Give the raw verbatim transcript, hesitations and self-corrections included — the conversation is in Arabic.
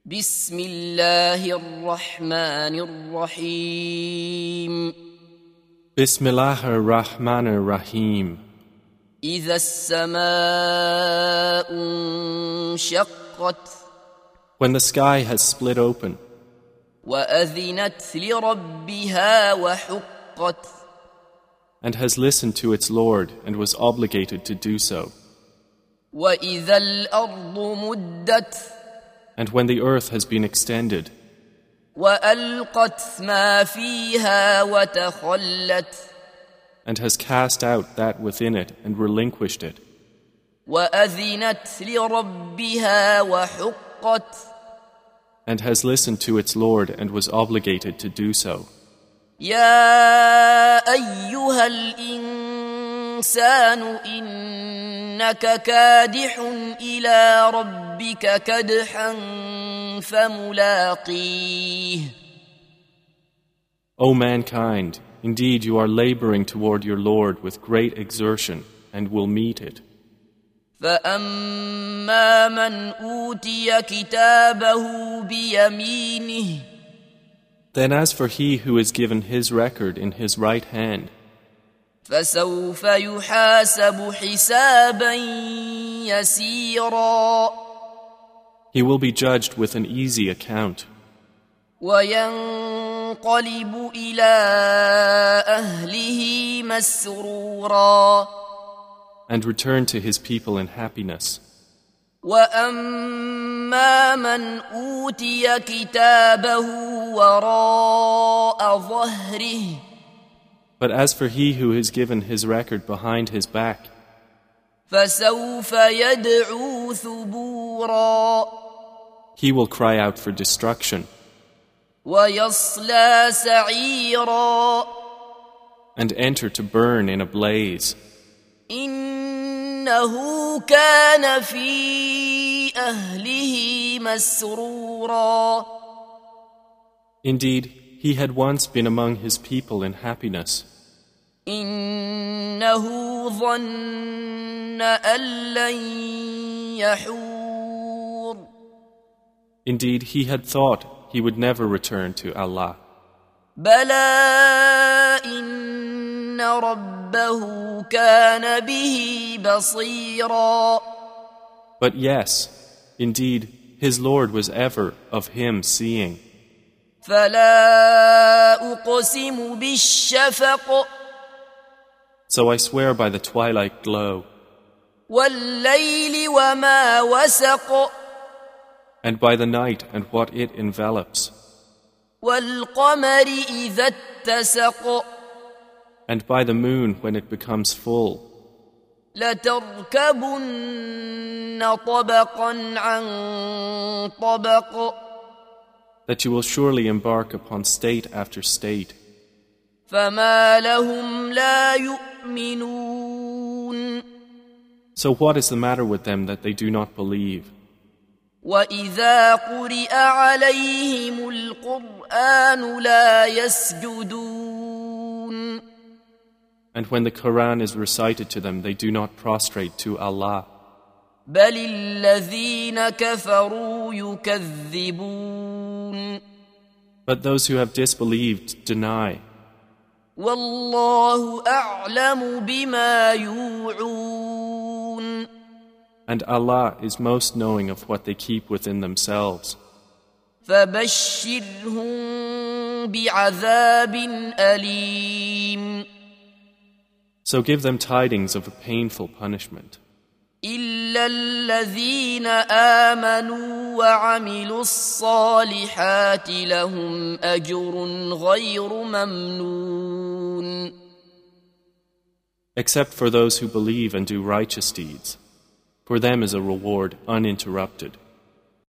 بسم الله الرحمن الرحيم Bismillah ar-Rahman ar-Rahim. إذا السماء انشقت When the sky has split open وأذنت لربها وحقت and has listened to its Lord and was obligated to do so, وإذا الأرض مدت and when the earth has been extended وألقت ما فيها وتخلت and has cast out that within it and relinquished it, وأذنت لربها وحقت and has listened to its Lord and was obligated to do so. يا أيها الإنسان إنك كادح إلى ربك كدحا فملاقيه. O mankind, indeed you are laboring toward your Lord with great exertion and will meet it. فأما من أوتي كتابه بيمينه Then as for he who is given his record in his right hand, فسوف يحاسب حسابا يسيرا he will be judged with an easy account, وينقلب إلى أهله مسرورا and return to his people in happiness. وأما من أوتي كتابه وراء ظهره But as for he who is given his record behind his back, فسوف يدعو ثبورا he will cry out for destruction ويصلى سعيرا and enter to burn in a blaze. إنه كان في أهله مسرورا Indeed, he had once been among his people in happiness. إنه ظن أن لن يحور Indeed, he had thought he would never return to Allah. بلى إن ربه كان به بصيرا But yes, indeed, his Lord was ever of him seeing. فلا أقسم بالشفق So I swear by the twilight glow, والليل وما وسق and by the night and what it envelops, والقمر إذا اتسق and by the moon when it becomes full, لتركبن طبقا عن طبق that you will surely embark upon state after state. فما لهم لا يؤمنون So what is the matter with them that they do not believe? وإذا قرئ عليهم القرآن لا يسجدون And when the Quran is recited to them, they do not prostrate to Allah. بل الذين كفروا يكذبون But those who have disbelieved deny. والله أعلم بما يوعون And Allah is most knowing of what they keep within themselves. فبشرهم بعذاب أليم So give them tidings of a painful punishment. إلا الذين آمنوا وعملوا الصالحات لهم أجر غير ممنون Except for those who believe and do righteous deeds. For them is a reward uninterrupted.